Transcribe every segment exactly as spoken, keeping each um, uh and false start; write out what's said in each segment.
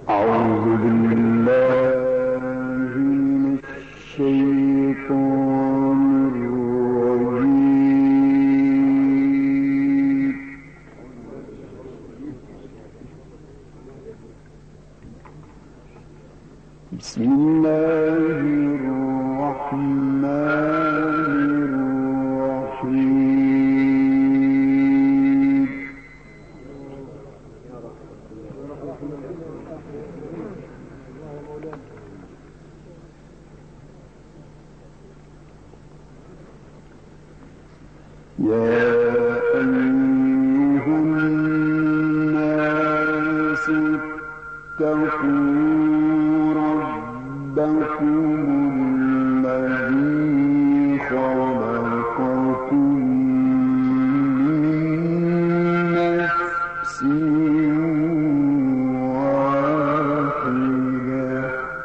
أعوذ بالله من الشيطان الرجيم. بسم الله الرحمن الرحيم. يا أيها الناس اتقوا ربكم الذي خلقكم من نفس واحدة.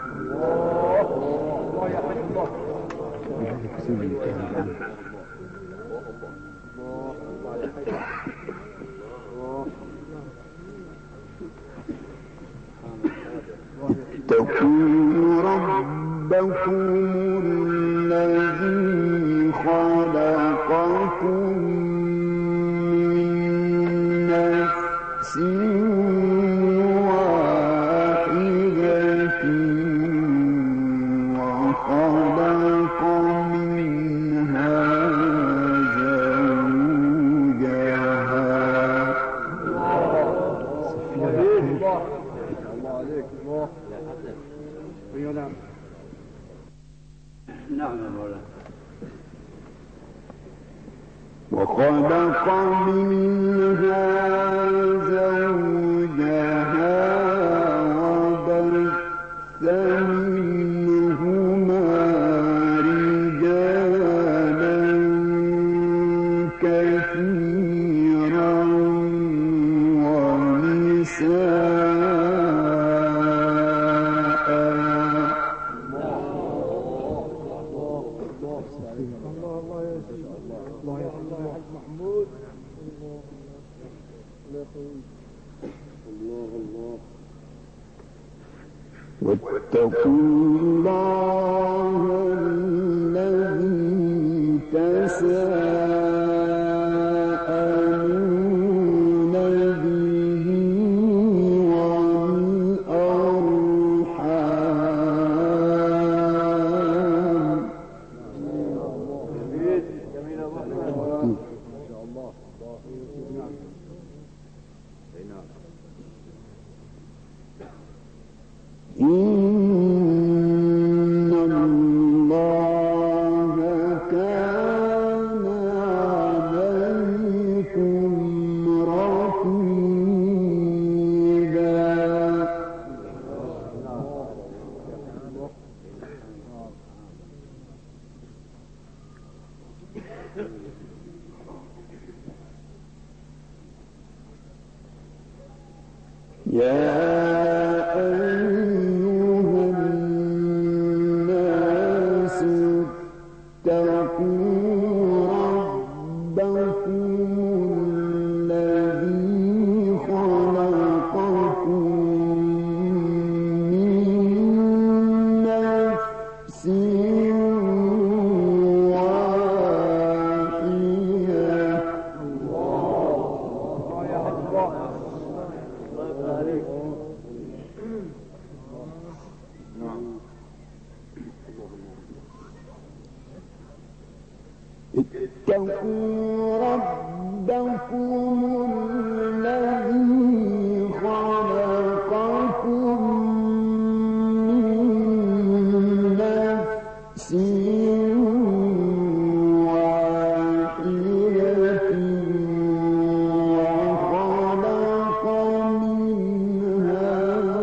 اتقوا ربكم الذي خلقكم من نفس واحدة وخلق منها وخلق منها زوجها وبث منهما رجالا كثيرا ونساء. واتقوا الله الذي تساءلون به والأرحام. إن الله كان عليكم رقيبا. يا أيها الناس اتقوا ربكم الذي خلقكم من نفس اتقوا ربكم الذي خلقكم من نفس واحدة وخلق منها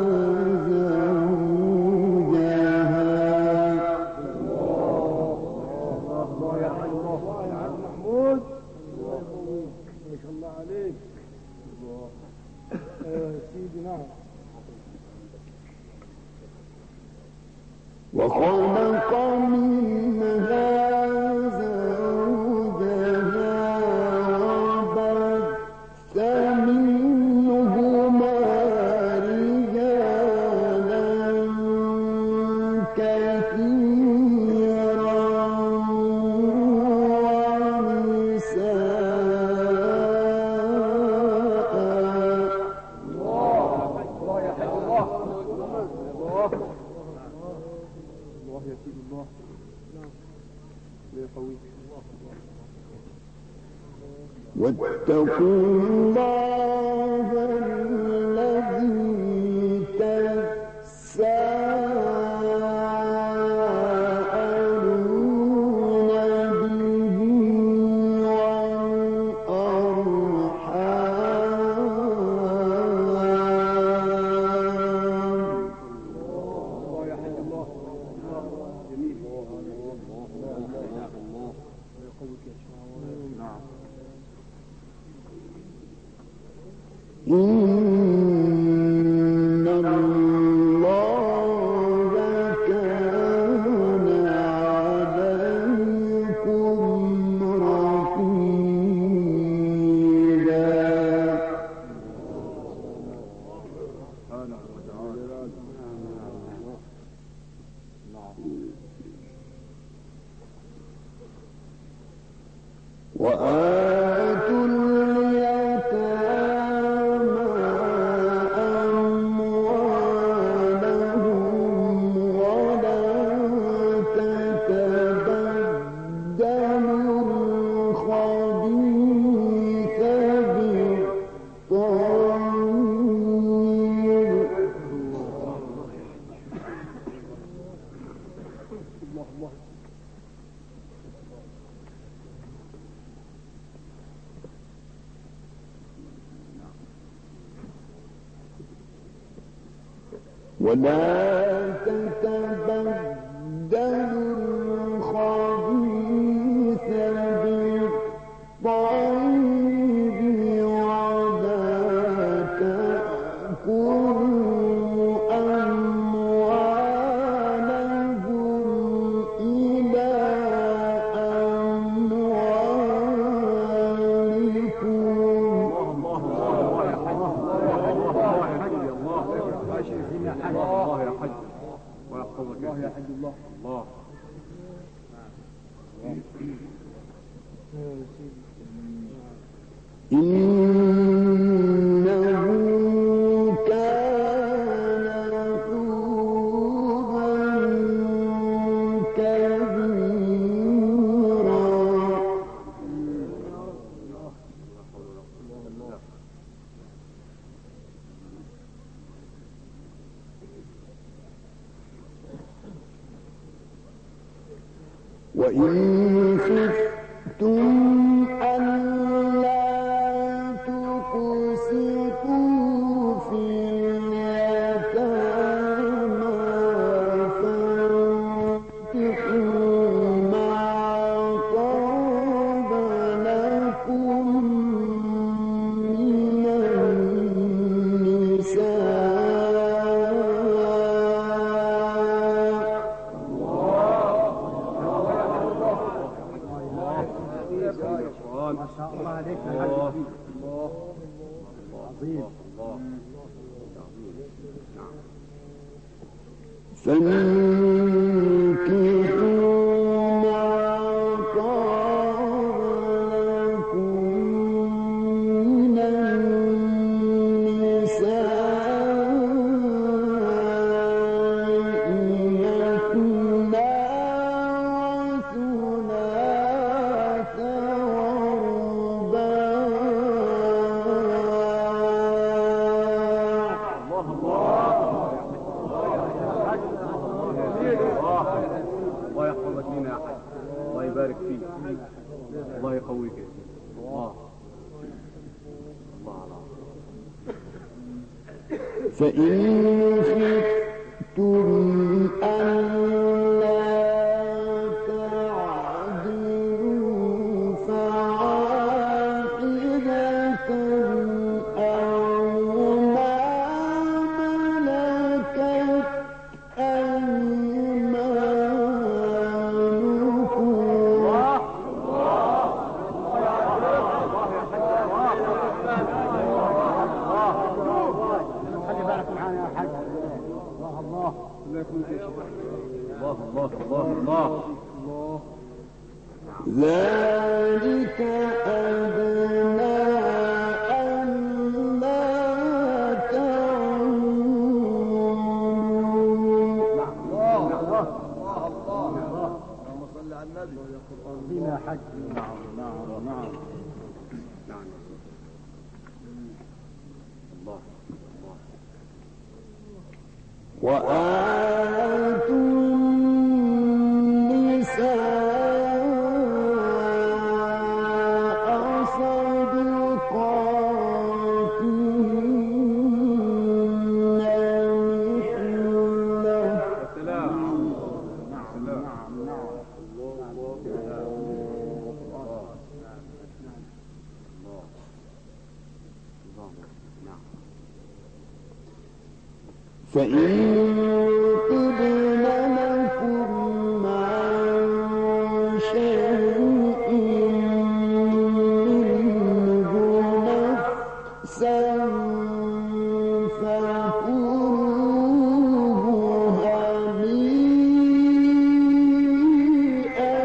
وخلق منها زوجها وبث منهما رجالا الله. نعم. ويقويك. واتقوا الله الذي تساءلون به والأرحام. الله يا حي الله. جميل. ويقويك يا شيخ. نعم. إن الله كان عليكم رقيبا. وآتوا اليتامى أموالهم ولا تتبدلوا الخبيث بالطيب. ولا تتبدلوا الخبيث بالطيب ولا تأكلوا أموالهم إلى أموالكم. الله يا حج ويحفظك. الله يا حج. الله. الله. إنه كان حوبا كبيرا. وإن خفتم ألا تقسطوا في اليتامى فانكحوا ما طاب لكم من ما شاء الله عليك يا حاج. الله عظيم. الله فانكحوا ما طاب لكم من النساء مثنى وثلاث الله يحفظك لنا يا حاج. الله يبارك فيك. الله يقويك. الله. الله الله. فإن خفتم ألا تعدلوا فواحدة أو ما ملكت الله الله الله الله. ذلك أدنى أن لا تعولوا. الحج. نعم نعم نعم نعم. الله الله. وآتوا النساء فإن طبن لكم عن شيء منه نفسا فكلوه هنيئا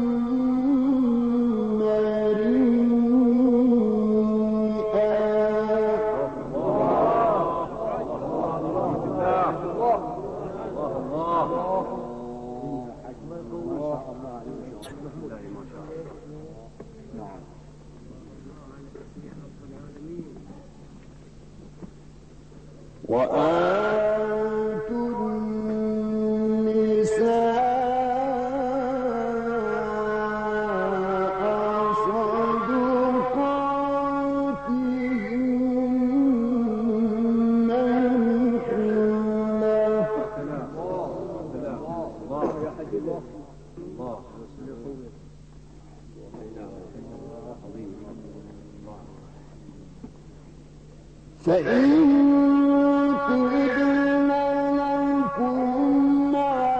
وآتوا النساء صدقاتهن نحلة. فإن طبن لكم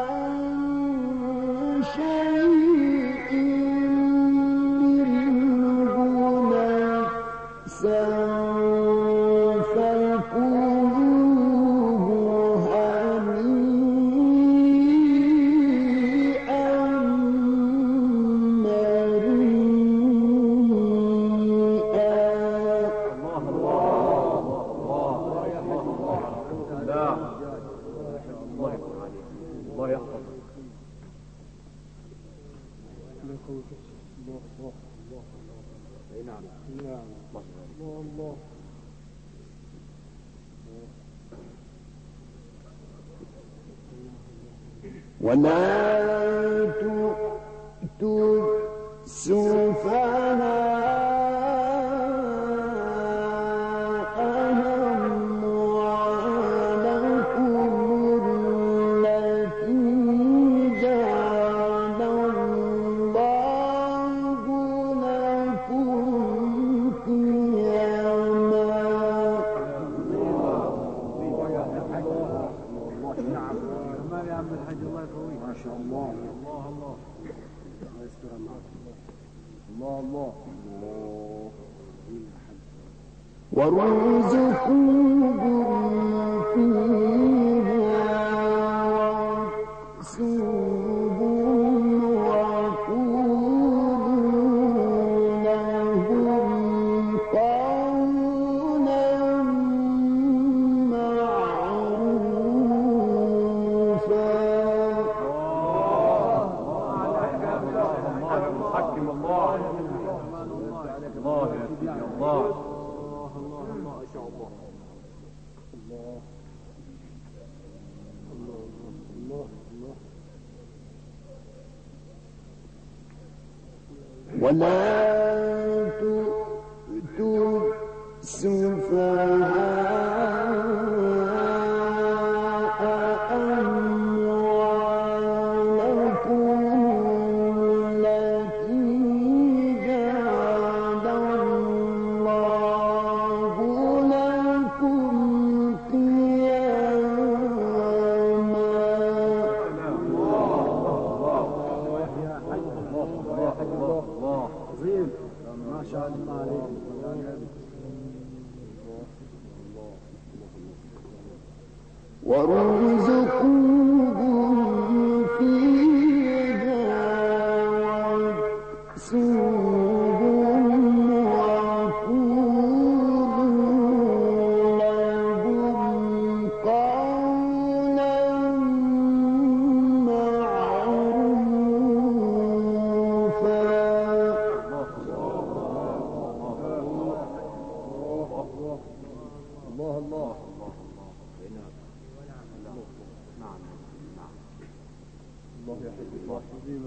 عن شيء منه نفسا فكلوه هنيئا ولا تؤتوا السفهاء أموالكم التي جعل الله لكم قياما. ما شاء الله. الله الله الله يستر معك. الله الله الله. وارزقوهم فيها واكسوهم وقولوا لهم قولا معروفا. حكم الله. الله يا سيدي الله. الله الله ما شاء الله. الله الله الله الله. ولا تؤتوا السفهاء أموالكم التي جعل الله لكم قياما. عظيم ما شاء الله عليك. وارزقوهم فيها واكسوهم وقولوا لهم قولا معروفا.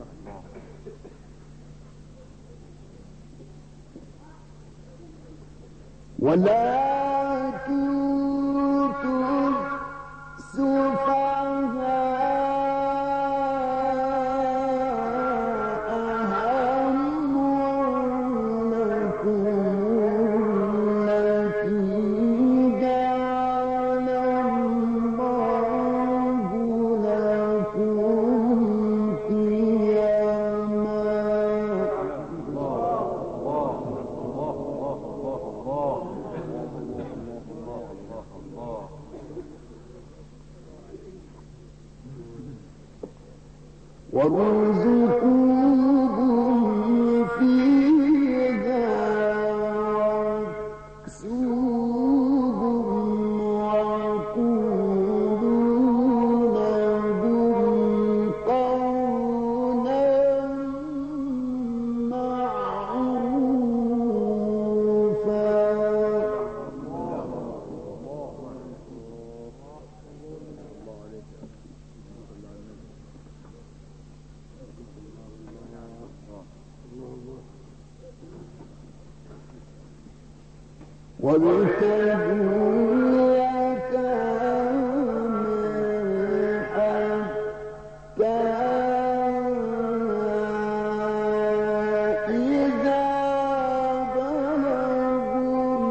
ولكن وارزقوهم فيها واكسوهم وقولوا لهم قولا وابتغوا يتامى حتى إذا بلغوا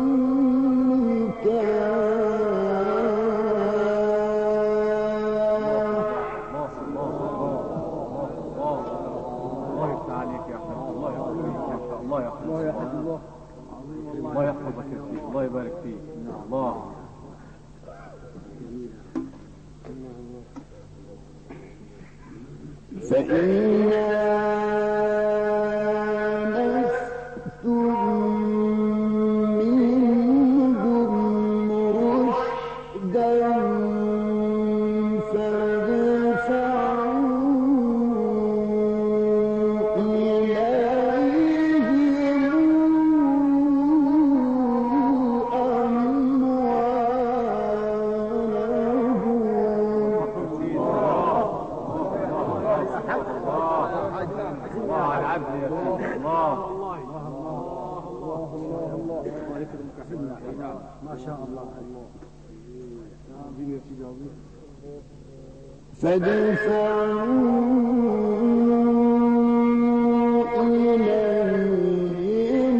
الله يفتح عليك يا احمد. الله يحفظك ان شاء الله. يا الله يا حبيبي. الله الله يحفظك يا سيدي. الله يبارك فيك. الله فإن آنستم منهم رشدا فادفعوا ما شاء الله. فادفعوا إليهم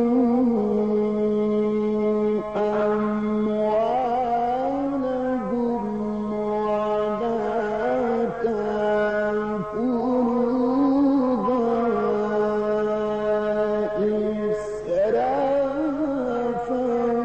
أموالهم ولا تأكلوها إسرافا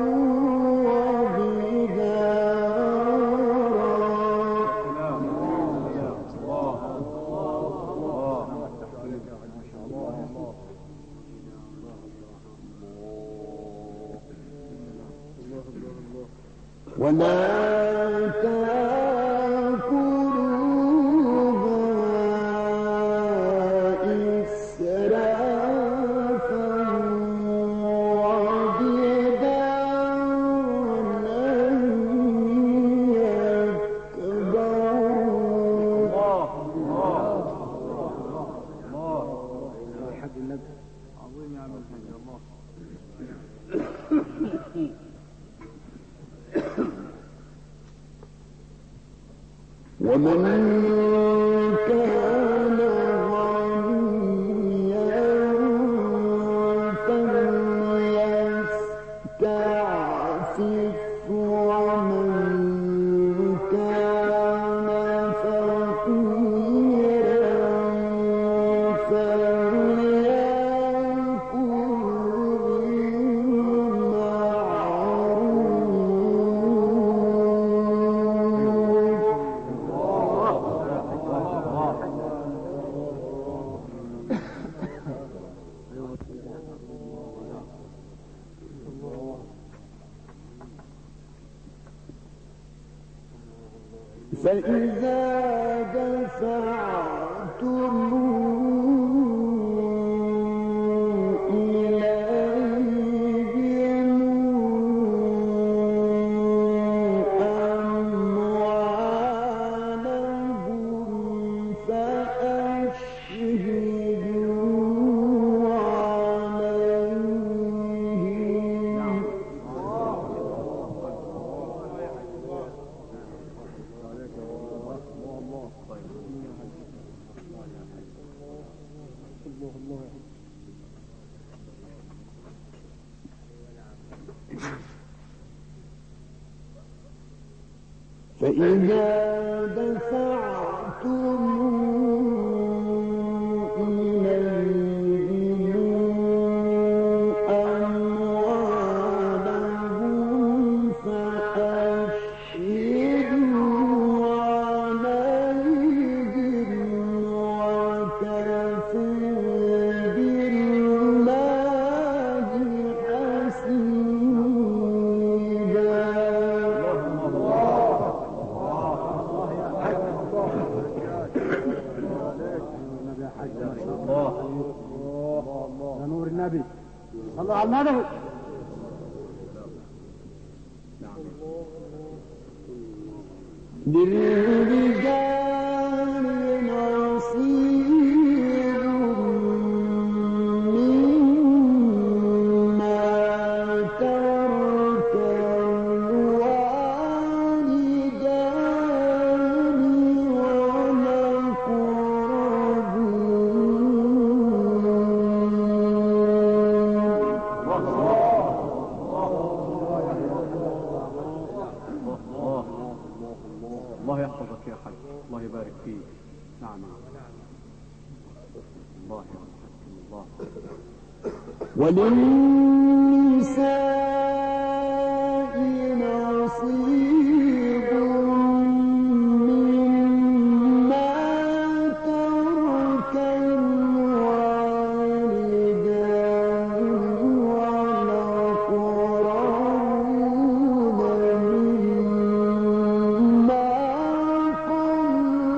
ولا تأكلوها إسرافا وبدارا يكبروا. حق النبي عظيم يا عم الحاج. الله ومن كان غنيا فليستعفف ومن كان فقيرا فليأكل فإذا دفعتم إليهم أموالهم فأشهدوا فإذا دفعتم إليهم أموالهم فأشهدوا عليهم وكفى بالله حسيبا. يا نور النبي صلى على النبي. للرجال نصيب مما ترك الوالدان الله يحفظك يا حاج، الله يبارك فيك. نعم الله يرحمك الله. وللنساء نصيب مما ترك الوالدان والأقربون مما قل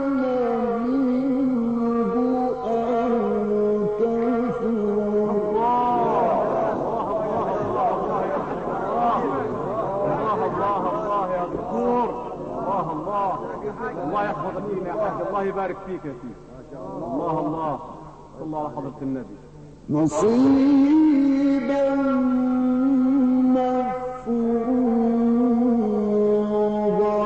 منه أو كثر. الله يحفظك فينا يا حاج، الله يبارك فيك يا سيدي. الله الله صلى على حضرة النبي. نصيبا مفروضا.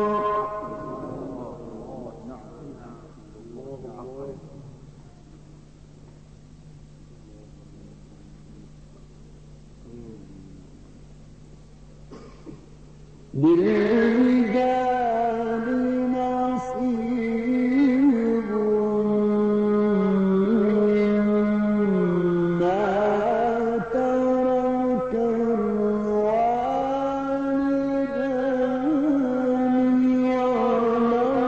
للرجال نصيب مما ترك الوالدان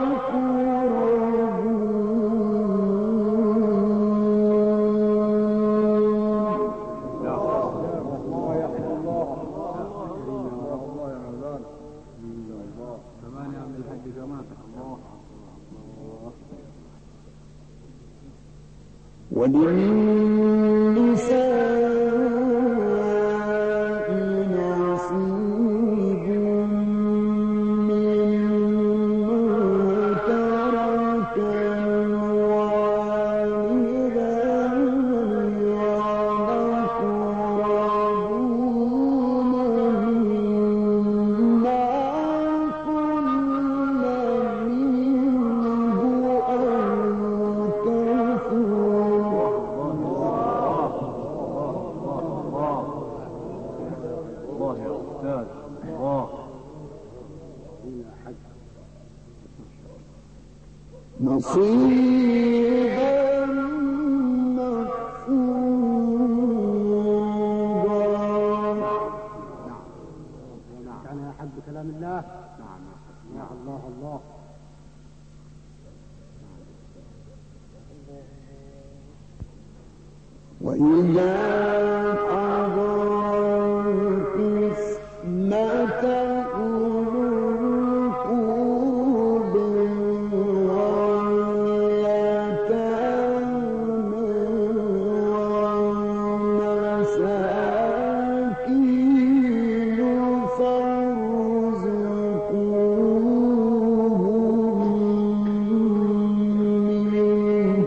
وللنساء نصيب مما ترك الوالدان والأقربون مما قل منه أو كثر. الله يا أستاذ الله. نصيبا مفروضا. كان يا حج كلام الله. نعم يا الله الله. وإذا حضر القسمة أولو القرب واليتامى والمساكين فارزقوهم منه.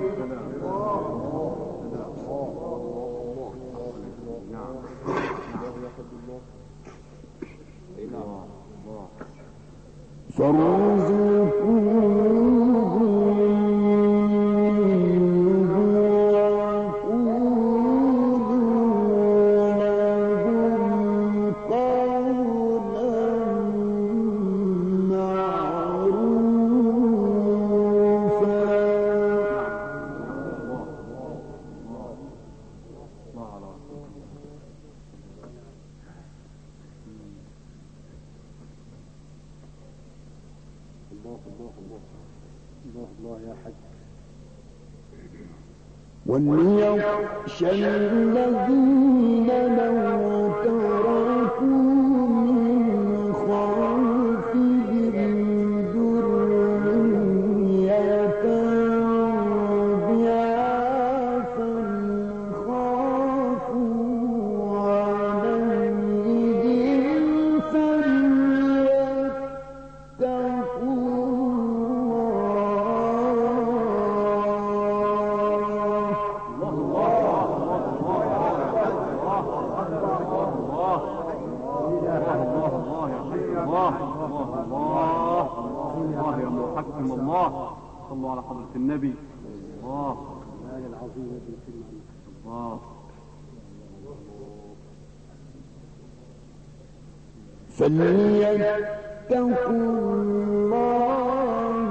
فارزقوهم الله الله الله الله الله يا حج. وليخشى الذين لو تركوا من خلفهم ذرية ضعافا خافوا عليهم فليتقوا الله. صلوا على حضرة النبي. الله الآية العظيمة بالكلمة. الله. فليتقوا الله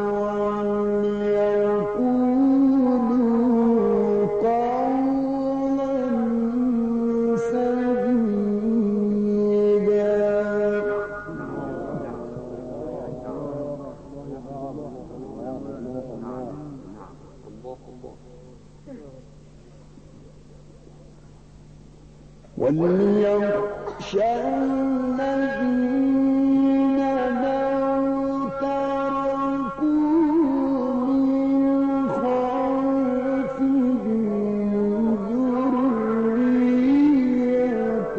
وليقولوا قولا سديدا. وليخشى الذين لو تركوا من خلفهم ذرية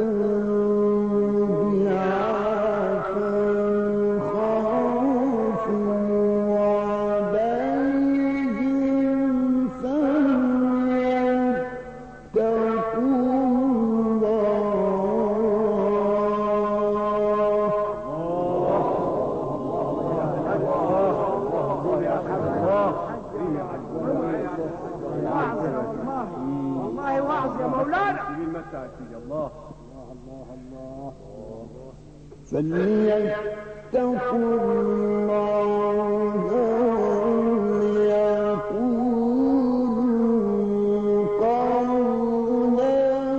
ضعافا خافوا عليهم فليتقوا والله وعظ يا مولانا. الله الله الله فليتقوا الله وليقولوا قولا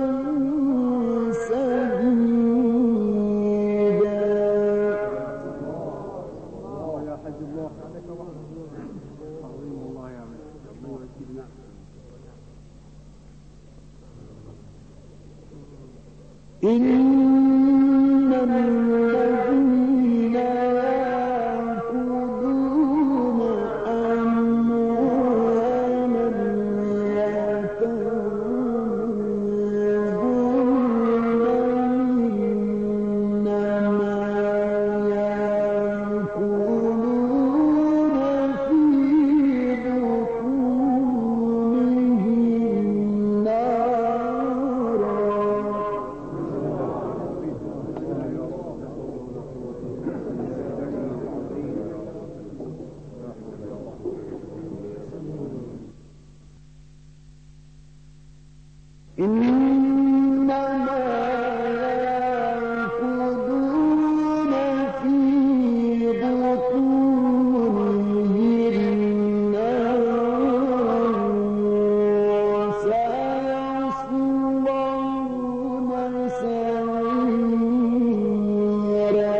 سديدا. يا حج الله عليك عظيم الله يا من الله سيدنا. إن الذين يأكلون أموال اليتامى إنما يأكلون في بطونهم نارا. إنما يأكلون في بطونهم نارا وسيصلون سعيرا.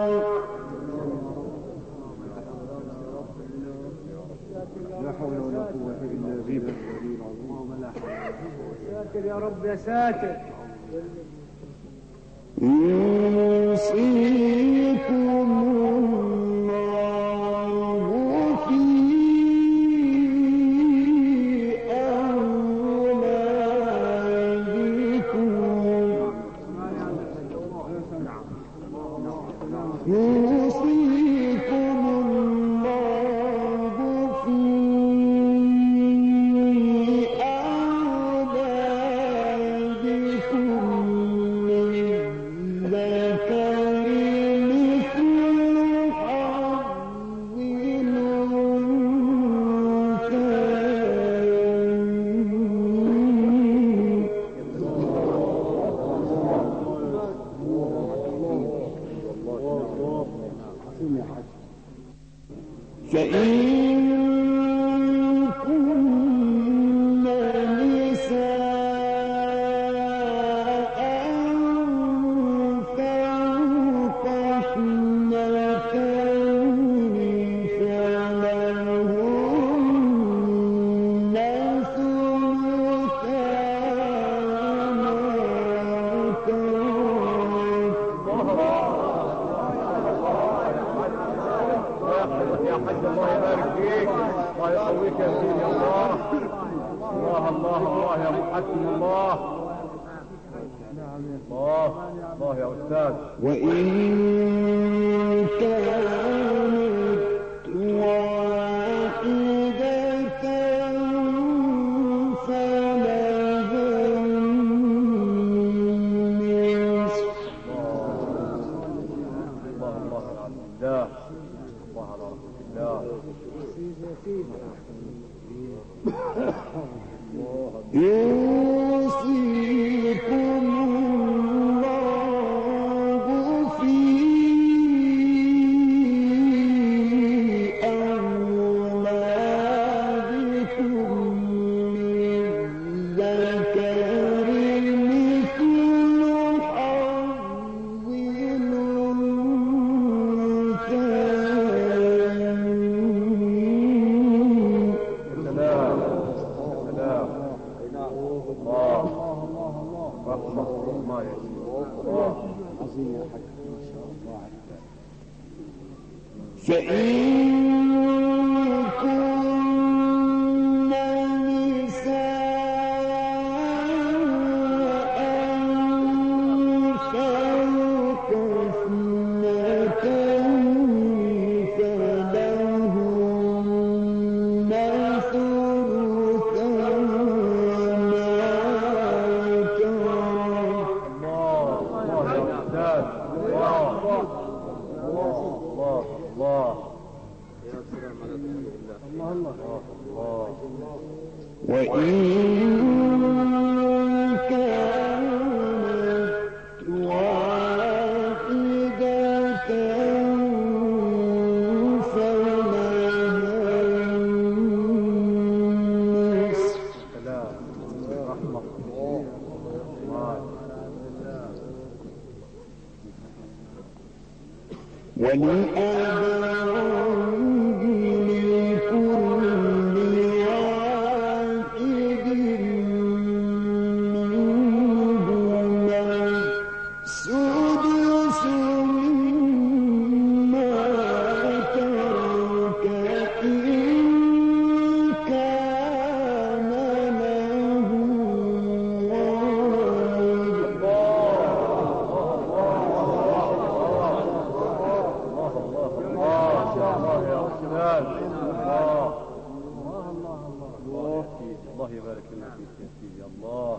لا حول ولا قوة إلا بالله العلي العظيم. ساتر يا رب يا ساتر. يوصيكم الله في أولادكم. يوصيكم الله في أولادكم للذكر مثل حظ الأنثيين. فإن كن نساء فوق اثنتين حاج الله يبارك فيك الله يقويك يا سيدي الله الله الله الله يا محكم الله الله الله يا أستاذ وإن كانت واحدة يوصيكم الله في أولادكم للذكر مثل حظ الأنثيين. سلام سلام الله رحمة الله يا سيدي الله عظيم يا حاج ما شاء الله عليك. فإن كن نساء فوق اثنتين فلهن ثلثا ما ترك. الله الله يا أستاذ الله الله الله يا سلام على الله الله الله وإن كانت واحدة فلها النصف. سلام رحمة الله ولأبويه لكل واحد منهما السدس مما ترك إن كان له ولد. الله يا أستاذ الله الله الله يبارك لنا فيك يا سيدي الله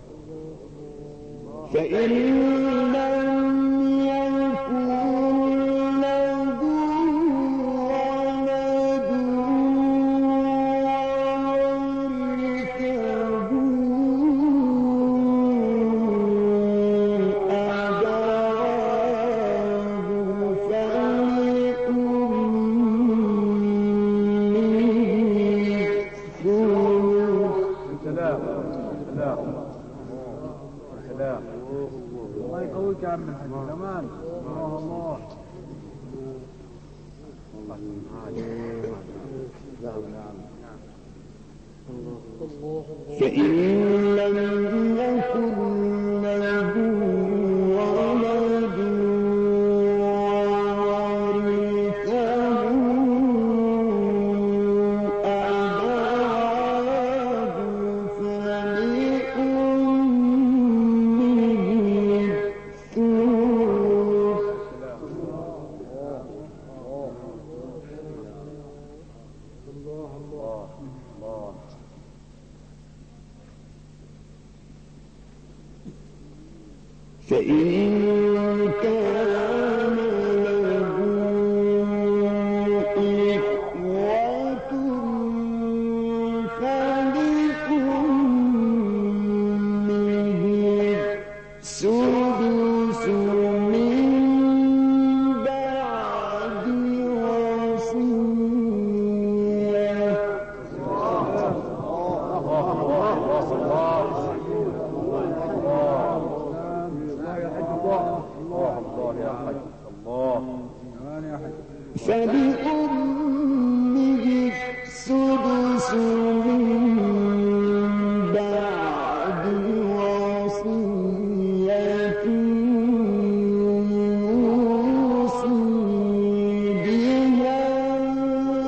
فإن لم يكن له ولد ورثه أبواه فلأمه الثلث. سلام سلام سلام الله يقويك يا عم الحاج كمان. الله الله فإن لم يكن له ولد ورثه أبواه فلأمه الثلث. الله الله فإن كان له إخوة فلأمه السدس من بعد وصية. الله يا حاج الله كمان يا حاج. فلأمه السدس من بعد وصية يوصي بها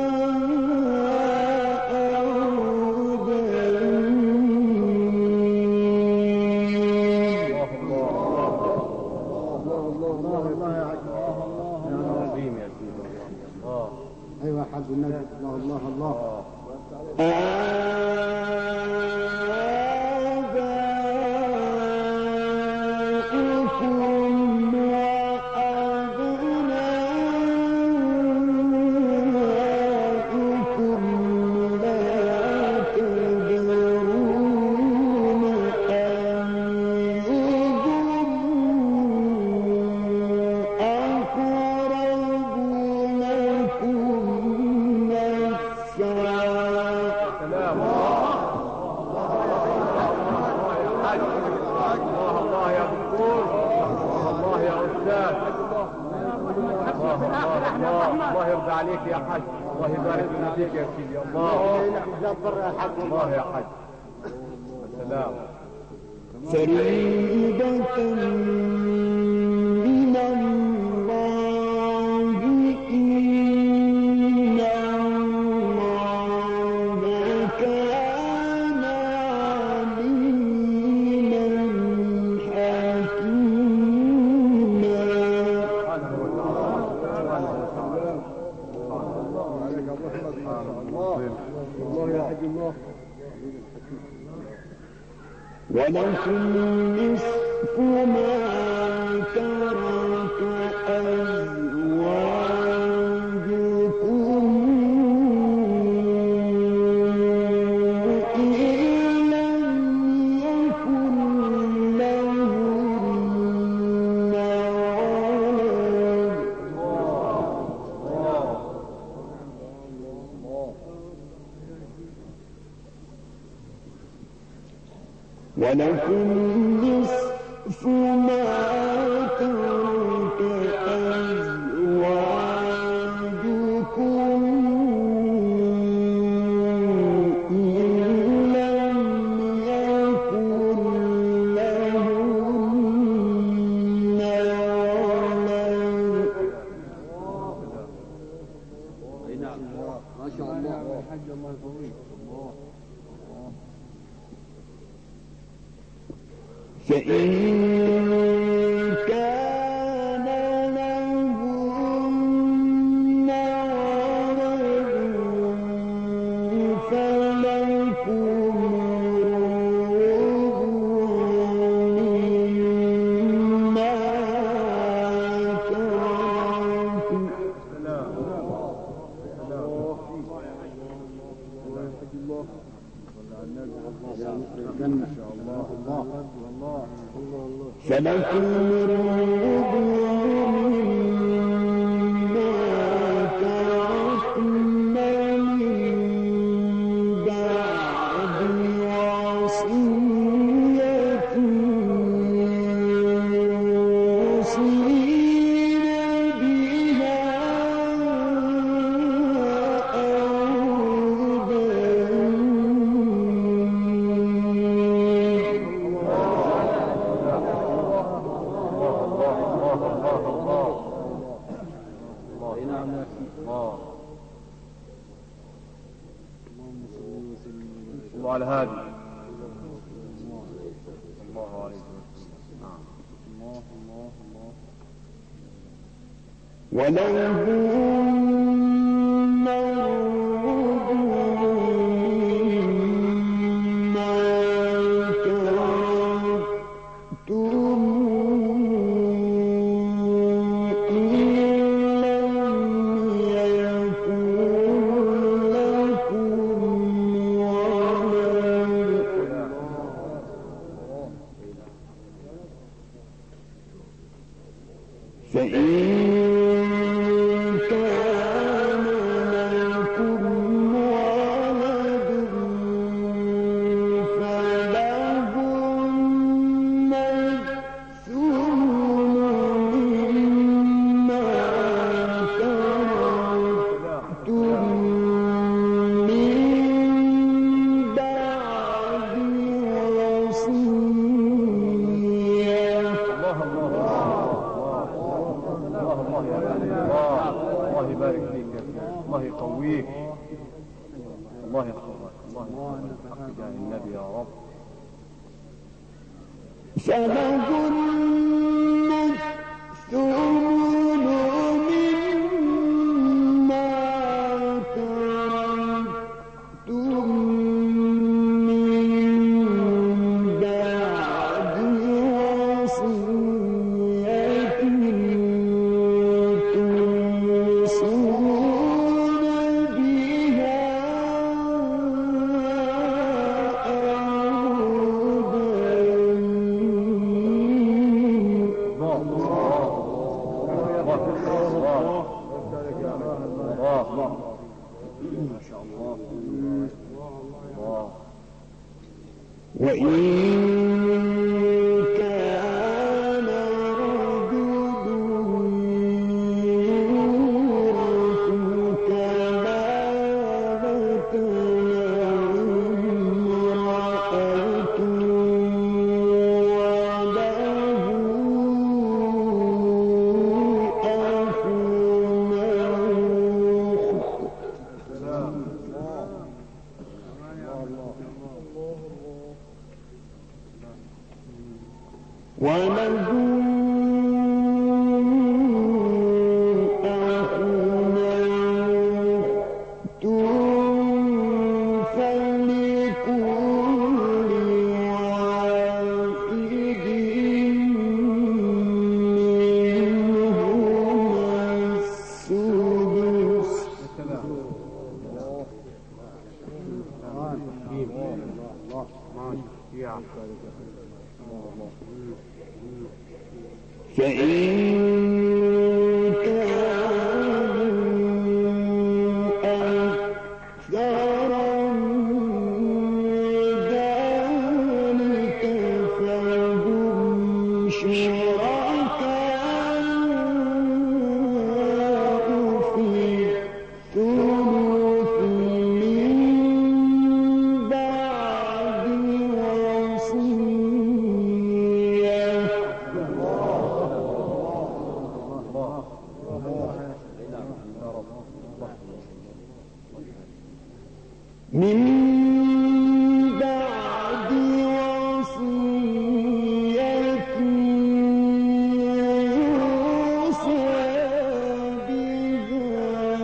ايوه يا حاج النبي. الله الله الله. الله يرضى عليك يا حاج. الله يبارك فيك يا سيدي. الله الله يا حاج. السلام. فريدة من الله إن الله كان عليما حكيما. الله يا حاج الله. ولكم نصف ما ترك أزواجكم إن لم يكن لهن ولد. ولكم نصف ما ترك أزواجكم إن لم يكن لهن ولد. ما شاء الله يا حاج. الله يطول. فإن كان لهن ولد فلكم الربع مما تركوا. فلكم الربع مما تركن من بعد وصية يوصين بها أو الله على هذه. الله عليه وسلم. الله الله الله. ولهن الربع مما تركتم إن لم يكن لكم ولد. فإن كان لكم ولد فلهن الثمن مما تركتم من بعد وصية. الله الله يا الله. الله يبارك فيك يا سيدي. الله يقويك. الله يحفظك. الله يحفظك حق جاه النبي يا رب. فلهن الثمن مما الله ما شاء الله الله. وإن كان رجل يورث كلالة امرأة وله أخ أخت فلكل واحد منهما السدس. فإن كانوا أكثر من ذلك فهم شركاء في الثلث من بعد وصية. من بعد وصية يوصى بها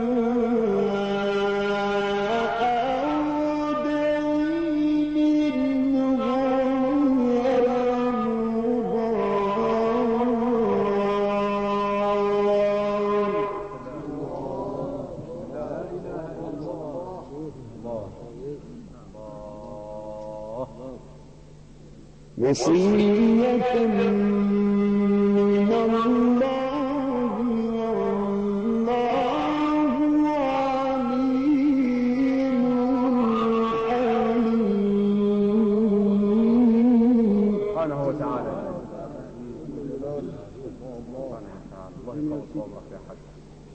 أو دين غير وصية من الله والله عليم حليم. سبحانه وتعالى الله يقوم صومك يا حاج.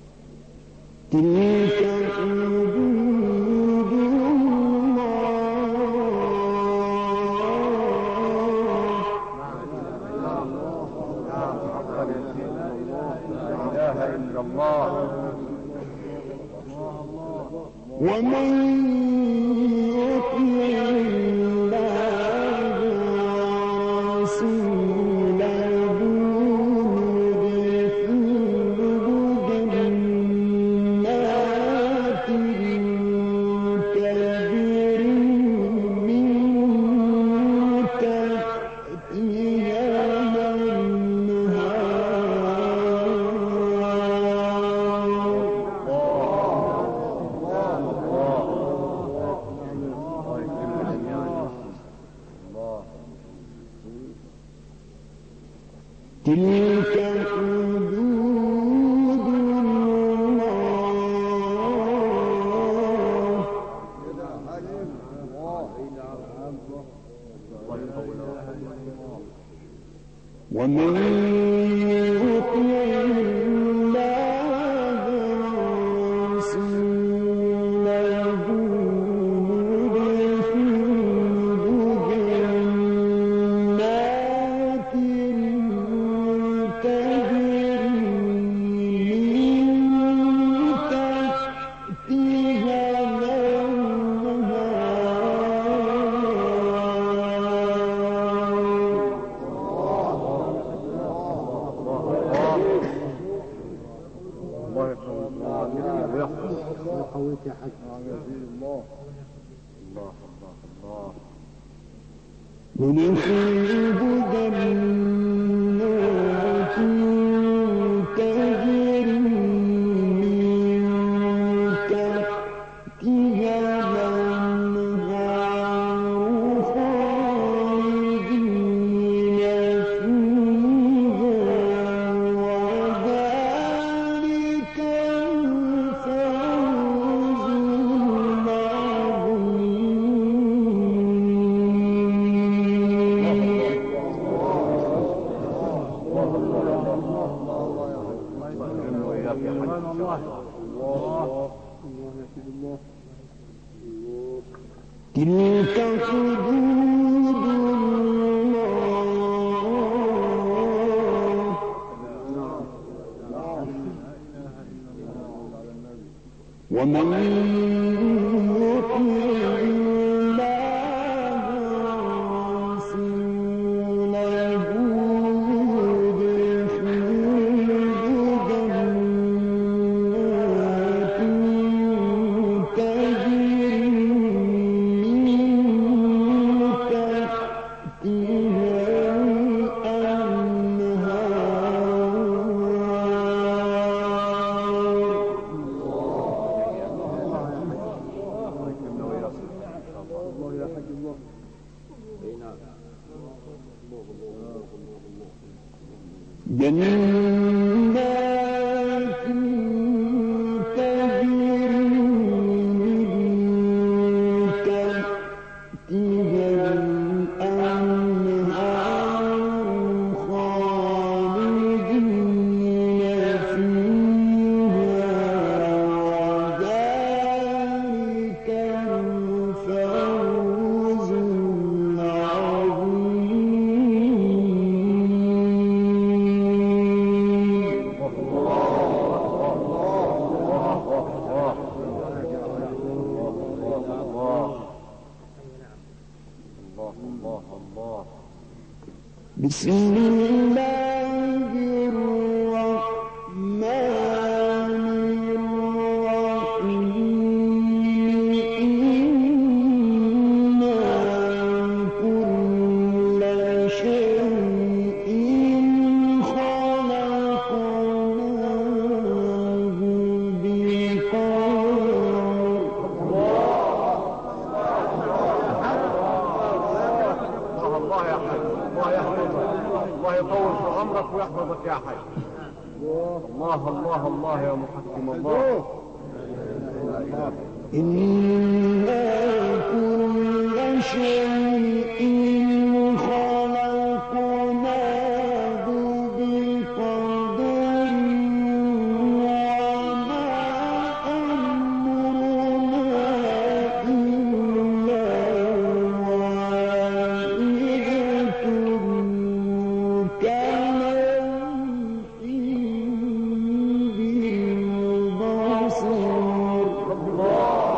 تلك حدود الله. ومن يطع الله ورسوله يدخله جنات تجري من تحتها تلك حدود الله. ومن يطع الله ورسوله يدخله جنات قويت يا حاج. الله الله الله. ندخله جنات تجري من تحتها الأنهار خالدين فيها وذلك تلك حدود الله ومن يطع الله ورسوله يدخله جنات تجري من تحتها جنات تجري من تحتها الأنهار خالدين فيها وذلك الفوز بسم الله الرحمن الرحيم إنا كل شيء خلقناه بقدر الله يا حي الله يحفظك الله يطول في عمرك ويحفظك يا حي الله الله الله يا محكم الله إنا كل شيء خلقناه بقدر وما أمرنا إلا واحدة كلمح بالبصر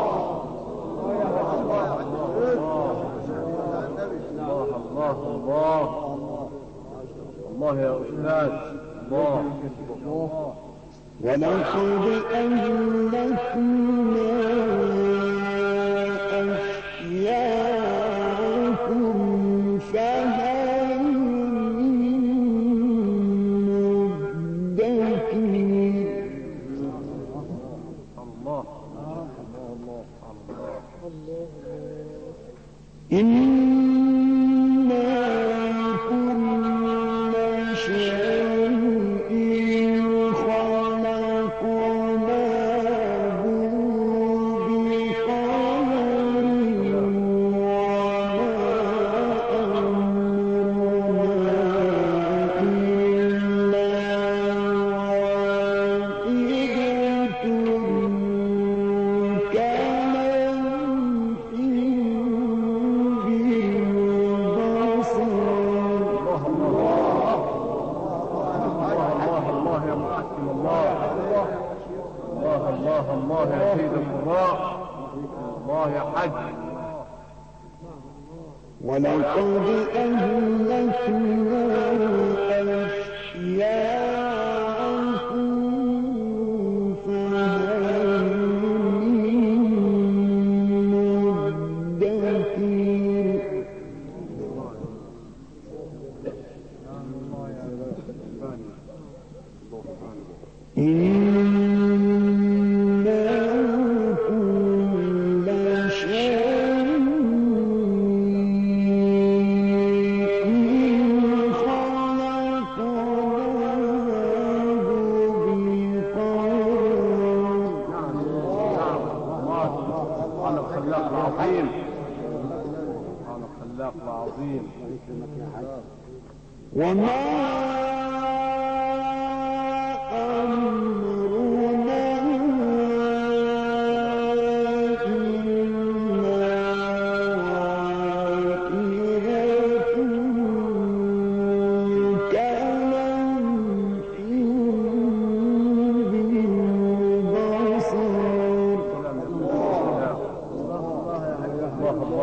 الله الله يا أستاذ الله ولقد أهلكنا أشياءكم فهل من مدكر الله الله الله إنا كل شيء خلقناه بقدر وما أمرنا إلا واحدة كلمح الله الله يا سيد القراء الله يا حج ولقد أهلكنا أشياءكم فهل من مدكر وما أمرنا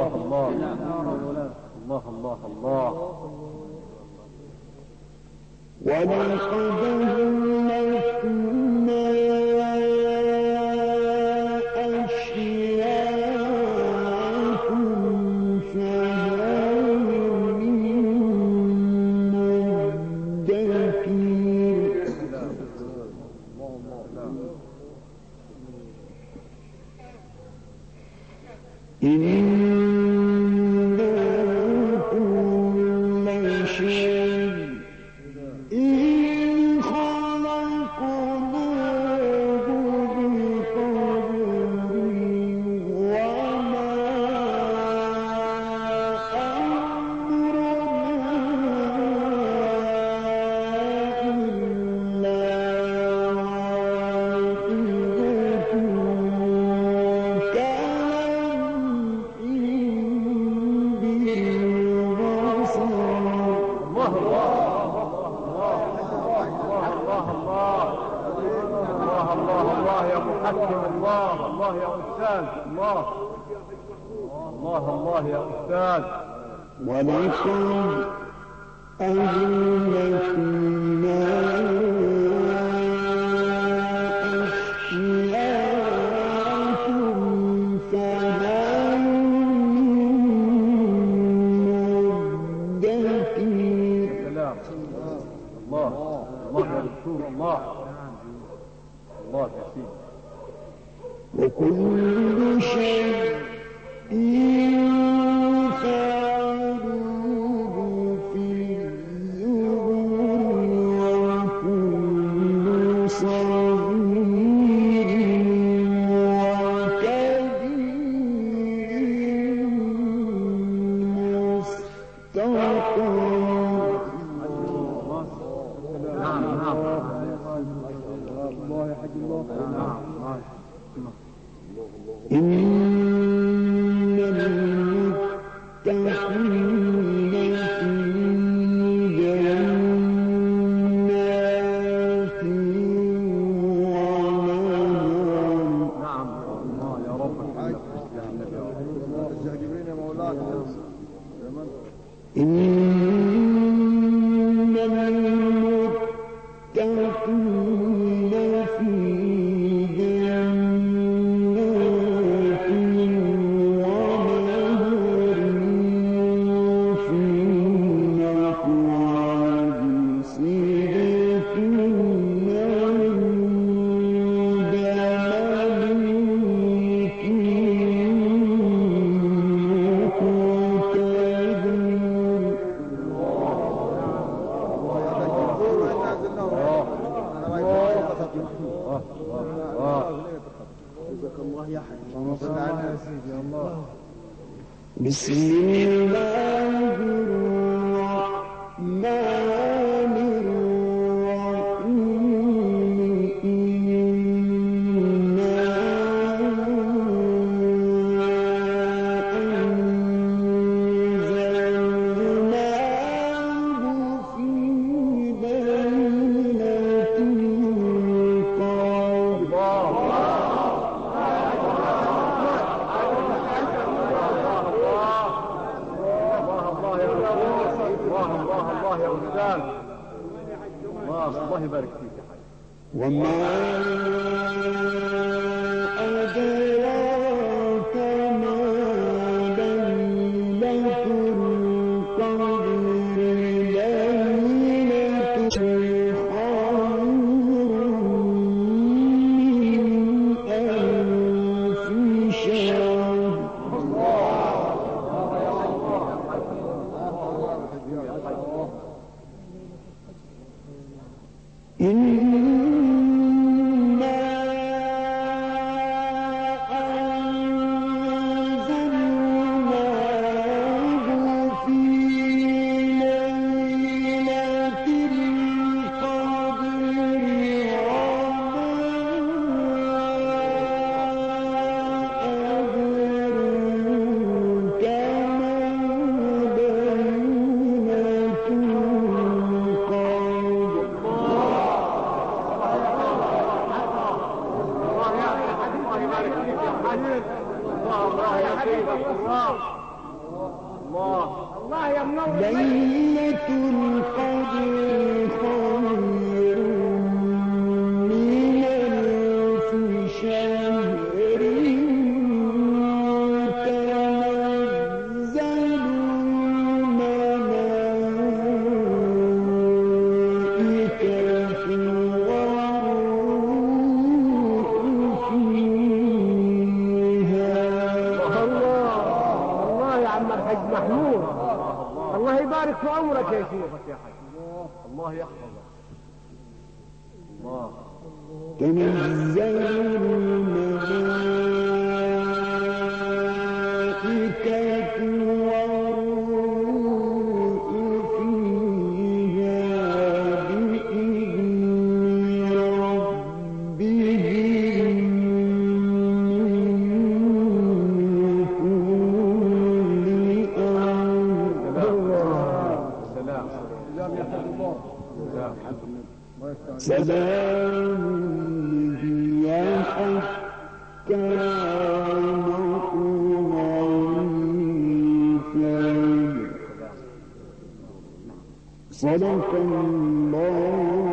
الله الله الله الله الله. ولقد أهلكنا أشياءكم فهل من مدكر. إنا كل شيء إن خلقناه بقدر وما أمرنا الله الله يا أستاذ الله الله الله يا أستاذ. ولقد أهلكنا أشياءكم فهل من مدكر. سلام الله الله يا دكتور الله الله يا سيدي. وكل شيء فعلوه في الزبر وكل صغير وكبير مستقر. نعم نعم الله يا حاج الله. نعم إن المتقين في جنات ونهر. نعم الله يا رب الحاج جبرين يا مولانا. إن المتقين في جنات ونهر في مقعد صدق عند مليك بسم الله الرحمن الرحيم. إنا أنزلناه في ليلة القدر. الله يا أستاذ الله الله يبارك فيك يا حاج. وما أدراك ما ليلة القدر. ليلة خير من ألف شهر. إنا أنزلناه في ليلة القدر الله الله يا منور ليلة القدر خير من ألف شهر تنزل الملائكة والروح فيها. الله الله يا عم الحاج محمود، الله يبارك في عمرك يا شيخ. يا حاج الله يحفظك. الله تنزل الملائكة والروح فيها بإذن ربهم من كل أمر. سلام سلام يا حبيب الله. سلام سلام هي حتى مطلع الفجر. صدق الله